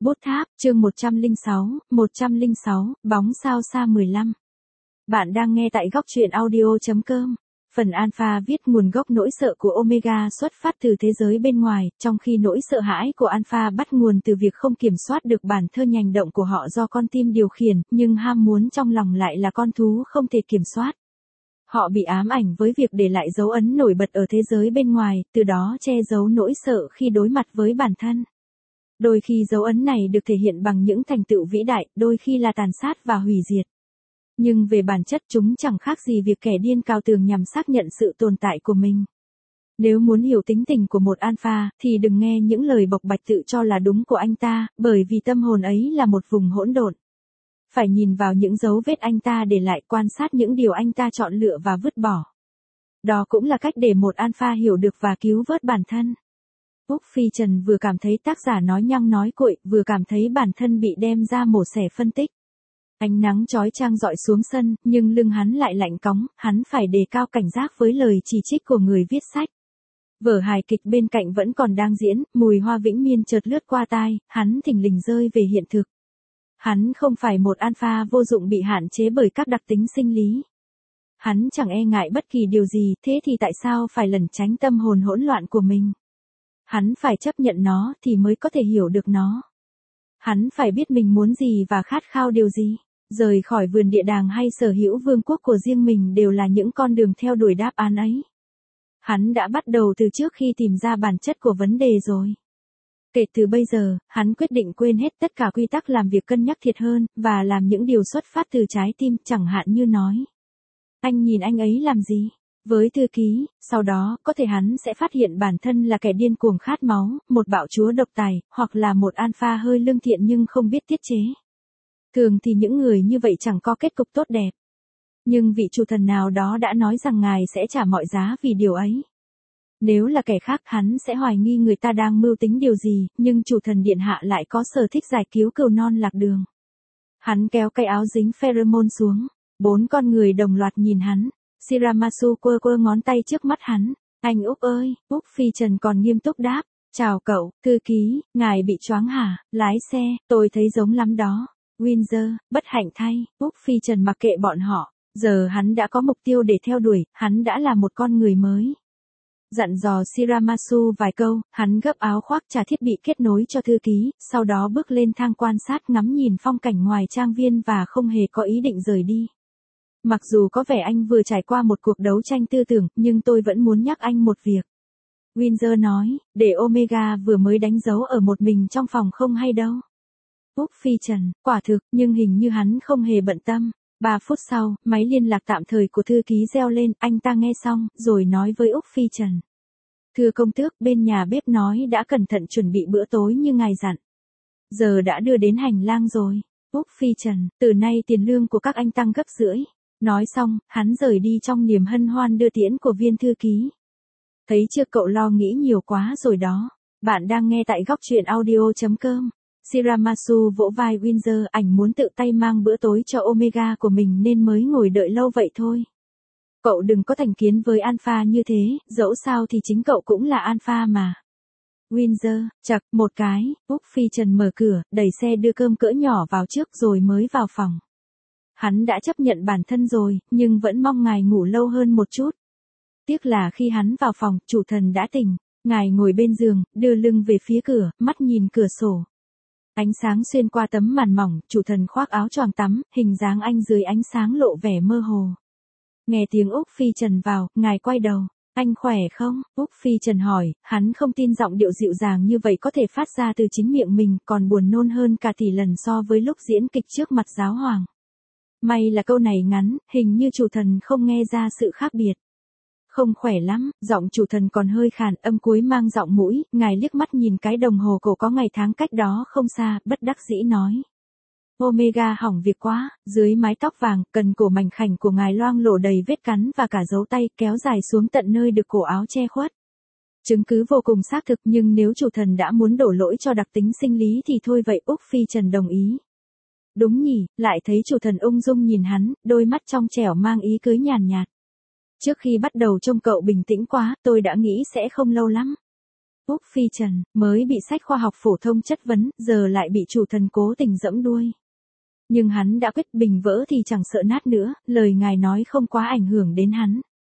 Bút tháp, chương 106, bóng sao xa 15. Bạn đang nghe tại góc truyện audio.com. Phần alpha viết nguồn gốc nỗi sợ của Omega xuất phát từ thế giới bên ngoài, trong khi nỗi sợ hãi của alpha bắt nguồn từ việc không kiểm soát được bản thân hành động của họ do con tim điều khiển, nhưng ham muốn trong lòng lại là con thú không thể kiểm soát. Họ bị ám ảnh với việc để lại dấu ấn nổi bật ở thế giới bên ngoài, từ đó che giấu nỗi sợ khi đối mặt với bản thân. Đôi khi dấu ấn này được thể hiện bằng những thành tựu vĩ đại, đôi khi là tàn sát và hủy diệt. Nhưng về bản chất chúng chẳng khác gì việc kẻ điên cào tường nhằm xác nhận sự tồn tại của mình. Nếu muốn hiểu tính tình của một alpha, thì đừng nghe những lời bộc bạch tự cho là đúng của anh ta, bởi vì tâm hồn ấy là một vùng hỗn độn. Phải nhìn vào những dấu vết anh ta để lại, quan sát những điều anh ta chọn lựa và vứt bỏ. Đó cũng là cách để một alpha hiểu được và cứu vớt bản thân. Úc Phi Trần vừa cảm thấy tác giả nói nhăng nói cuội, vừa cảm thấy bản thân bị đem ra mổ xẻ phân tích. Ánh nắng chói chang rọi xuống sân, nhưng lưng hắn lại lạnh cóng, hắn phải đề cao cảnh giác với lời chỉ trích của người viết sách. Vở hài kịch bên cạnh vẫn còn đang diễn, mùi hoa vĩnh miên chợt lướt qua tai, hắn thình lình rơi về hiện thực. Hắn không phải một alpha vô dụng bị hạn chế bởi các đặc tính sinh lý. Hắn chẳng e ngại bất kỳ điều gì, thế thì tại sao phải lẩn tránh tâm hồn hỗn loạn của mình? Hắn phải chấp nhận nó thì mới có thể hiểu được nó. Hắn phải biết mình muốn gì và khát khao điều gì. Rời khỏi vườn địa đàng hay sở hữu vương quốc của riêng mình đều là những con đường theo đuổi đáp án ấy. Hắn đã bắt đầu từ trước khi tìm ra bản chất của vấn đề rồi. Kể từ bây giờ, hắn quyết định quên hết tất cả quy tắc làm việc cân nhắc thiệt hơn, và làm những điều xuất phát từ trái tim, chẳng hạn như nói. Anh nhìn anh ấy làm gì? Với thư ký, sau đó, có thể hắn sẽ phát hiện bản thân là kẻ điên cuồng khát máu, một bạo chúa độc tài, hoặc là một alpha hơi lương thiện nhưng không biết tiết chế. Thường thì những người như vậy chẳng có kết cục tốt đẹp. Nhưng vị chủ thần nào đó đã nói rằng ngài sẽ trả mọi giá vì điều ấy. Nếu là kẻ khác hắn sẽ hoài nghi người ta đang mưu tính điều gì, nhưng chủ thần điện hạ lại có sở thích giải cứu cừu non lạc đường. Hắn kéo cây áo dính pheromone xuống, 4 con người đồng loạt nhìn hắn. Shiramasu quơ quơ ngón tay trước mắt hắn. Anh Úc ơi, Úc Phi Trần còn nghiêm túc đáp. Chào cậu, thư ký, ngài bị choáng hả? Lái xe, tôi thấy giống lắm đó. Windsor, bất hạnh thay, Úc Phi Trần mặc kệ bọn họ. Giờ hắn đã có mục tiêu để theo đuổi, hắn đã là một con người mới. Dặn dò Shiramasu vài câu, hắn gấp áo khoác trả thiết bị kết nối cho thư ký, sau đó bước lên thang quan sát ngắm nhìn phong cảnh ngoài trang viên và không hề có ý định rời đi. Mặc dù có vẻ anh vừa trải qua một cuộc đấu tranh tư tưởng, nhưng tôi vẫn muốn nhắc anh một việc. Windsor nói, để Omega vừa mới đánh dấu ở một mình trong phòng không hay đâu. Úc Phi Trần, quả thực, nhưng hình như hắn không hề bận tâm. 3 phút sau, máy liên lạc tạm thời của thư ký reo lên, anh ta nghe xong, rồi nói với Úc Phi Trần. Thưa công tước, bên nhà bếp nói đã cẩn thận chuẩn bị bữa tối như ngài dặn. Giờ đã đưa đến hành lang rồi. Úc Phi Trần, từ nay tiền lương của các anh tăng gấp rưỡi. Nói xong, hắn rời đi trong niềm hân hoan đưa tiễn của viên thư ký. Thấy chưa, cậu lo nghĩ nhiều quá rồi đó. Bạn đang nghe tại góc truyện audio.com. Shiramasu vỗ vai Windsor, ảnh muốn tự tay mang bữa tối cho Omega của mình nên mới ngồi đợi lâu vậy thôi. Cậu đừng có thành kiến với alpha như thế, dẫu sao thì chính cậu cũng là alpha mà. Windsor, chậc, một cái, Úc Phi Trần mở cửa, đẩy xe đưa cơm cỡ nhỏ vào trước rồi mới vào phòng. Hắn đã chấp nhận bản thân rồi, nhưng vẫn mong ngài ngủ lâu hơn một chút. Tiếc là khi hắn vào phòng, chủ thần đã tỉnh. Ngài ngồi bên giường, đưa lưng về phía cửa, mắt nhìn cửa sổ. Ánh sáng xuyên qua tấm màn mỏng, chủ thần khoác áo choàng tắm, hình dáng anh dưới ánh sáng lộ vẻ mơ hồ. Nghe tiếng Úc Phi Trần vào, ngài quay đầu. Anh khỏe không? Úc Phi Trần hỏi, hắn không tin giọng điệu dịu dàng như vậy có thể phát ra từ chính miệng mình, còn buồn nôn hơn cả tỷ lần so với lúc diễn kịch trước mặt giáo hoàng. May là câu này ngắn, hình như chủ thần không nghe ra sự khác biệt. Không khỏe lắm, giọng chủ thần còn hơi khàn, âm cuối mang giọng mũi, ngài liếc mắt nhìn cái đồng hồ cổ có ngày tháng cách đó không xa, bất đắc dĩ nói. Omega hỏng việc quá, dưới mái tóc vàng, cần cổ mảnh khảnh của ngài loang lổ đầy vết cắn và cả dấu tay kéo dài xuống tận nơi được cổ áo che khuất. Chứng cứ vô cùng xác thực, nhưng nếu chủ thần đã muốn đổ lỗi cho đặc tính sinh lý thì thôi vậy. Úc Phi Trần đồng ý. Đúng nhỉ, lại thấy chủ thần ung dung nhìn hắn, đôi mắt trong trẻo mang ý cưới nhàn nhạt. Trước khi bắt đầu trông cậu bình tĩnh quá, tôi đã nghĩ sẽ không lâu lắm. Úc Phi Trần, mới bị sách khoa học phổ thông chất vấn, giờ lại bị chủ thần cố tình giẫm đuôi. Nhưng hắn đã quyết bình vỡ thì chẳng sợ nát nữa, lời ngài nói không quá ảnh hưởng đến hắn.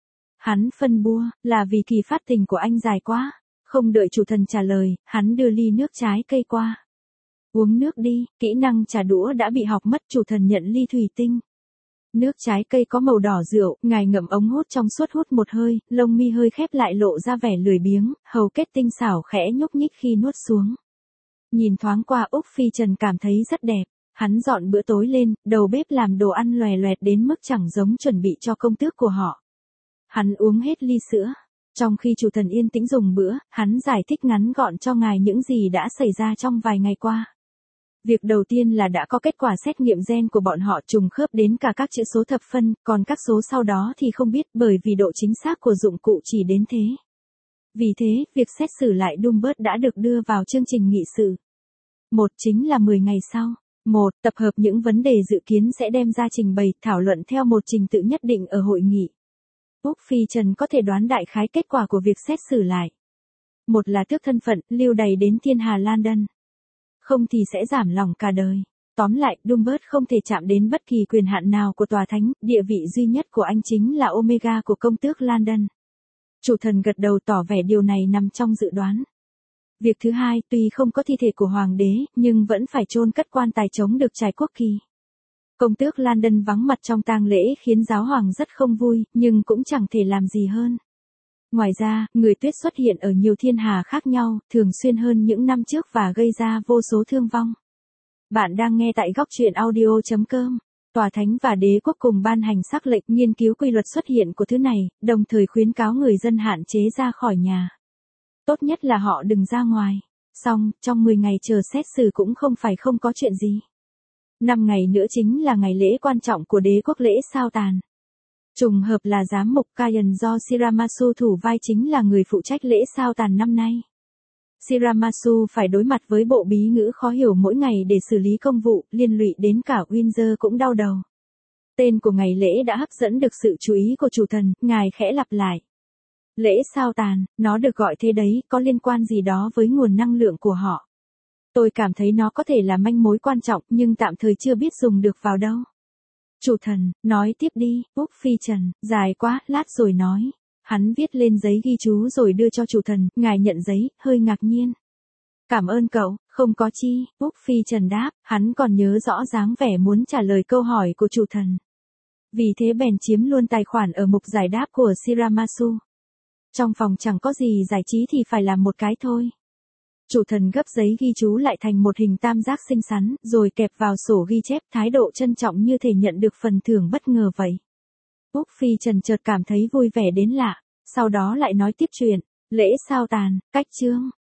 Hắn phân bua, là vì kỳ phát tình của anh dài quá. Không đợi chủ thần trả lời, hắn đưa ly nước trái cây qua. Uống nước đi, kỹ năng trà đũa đã bị học mất, chủ thần nhận ly thủy tinh. Nước trái cây có màu đỏ rượu, ngài ngậm ống hút trong suốt hút một hơi, lông mi hơi khép lại lộ ra vẻ lười biếng, hầu kết tinh xảo khẽ nhúc nhích khi nuốt xuống. Nhìn thoáng qua Úc Phi Trần cảm thấy rất đẹp. Hắn dọn bữa tối lên, đầu bếp làm đồ ăn loè loẹt đến mức chẳng giống chuẩn bị cho công tước của họ. Hắn uống hết ly sữa. Trong khi chủ thần yên tĩnh dùng bữa, hắn giải thích ngắn gọn cho ngài những gì đã xảy ra trong vài ngày qua. Việc đầu tiên là đã có kết quả xét nghiệm gen của bọn họ trùng khớp đến cả các chữ số thập phân, còn các số sau đó thì không biết bởi vì độ chính xác của dụng cụ chỉ đến thế. Vì thế, việc xét xử lại Dumbert đã được đưa vào chương trình nghị sự. Một chính là 10 ngày sau. Tập hợp những vấn đề dự kiến sẽ đem ra trình bày, thảo luận theo một trình tự nhất định ở hội nghị. Úc Phi Trần có thể đoán đại khái kết quả của việc xét xử lại. Một là tước thân phận, lưu đày đến thiên hà London. Không thì sẽ giảm lòng cả đời. Tóm lại, Dumbert không thể chạm đến bất kỳ quyền hạn nào của tòa thánh, địa vị duy nhất của anh chính là Omega của công tước London. Chủ thần gật đầu tỏ vẻ điều này nằm trong dự đoán. Việc thứ hai, tuy không có thi thể của hoàng đế, nhưng vẫn phải chôn cất quan tài chống được trải quốc kỳ. Công tước London vắng mặt trong tang lễ khiến giáo hoàng rất không vui, nhưng cũng chẳng thể làm gì hơn. Ngoài ra, người tuyết xuất hiện ở nhiều thiên hà khác nhau, thường xuyên hơn những năm trước và gây ra vô số thương vong. Bạn đang nghe tại góc truyện audio.com. Tòa thánh và đế quốc cùng ban hành sắc lệnh nghiên cứu quy luật xuất hiện của thứ này, đồng thời khuyến cáo người dân hạn chế ra khỏi nhà. Tốt nhất là họ đừng ra ngoài. Xong, trong 10 ngày chờ xét xử cũng không phải không có chuyện gì. 5 ngày nữa chính là ngày lễ quan trọng của đế quốc lễ sao tàn. Trùng hợp là giám mục Cayan do Shiramasu thủ vai chính là người phụ trách lễ sao tàn năm nay. Shiramasu phải đối mặt với bộ bí ngữ khó hiểu mỗi ngày để xử lý công vụ, liên lụy đến cả Windsor cũng đau đầu. Tên của ngày lễ đã hấp dẫn được sự chú ý của chủ thần, ngài khẽ lặp lại. Lễ sao tàn, nó được gọi thế đấy, có liên quan gì đó với nguồn năng lượng của họ. Tôi cảm thấy nó có thể là manh mối quan trọng nhưng tạm thời chưa biết dùng được vào đâu. Chủ thần, nói tiếp đi, Úc Phi Trần, dài quá, lát rồi nói. Hắn viết lên giấy ghi chú rồi đưa cho chủ thần, ngài nhận giấy, hơi ngạc nhiên. Cảm ơn cậu, không có chi, Úc Phi Trần đáp, hắn còn nhớ rõ dáng vẻ muốn trả lời câu hỏi của chủ thần. Vì thế bèn chiếm luôn tài khoản ở mục giải đáp của Shiramasu. Trong phòng chẳng có gì giải trí thì phải làm một cái thôi. Chủ thần gấp giấy ghi chú lại thành một hình tam giác xinh xắn, rồi kẹp vào sổ ghi chép, thái độ trân trọng như thể nhận được phần thưởng bất ngờ vậy. Úc Phi Trần chợt cảm thấy vui vẻ đến lạ, sau đó lại nói tiếp chuyện. Lễ sao tàn, cách chương,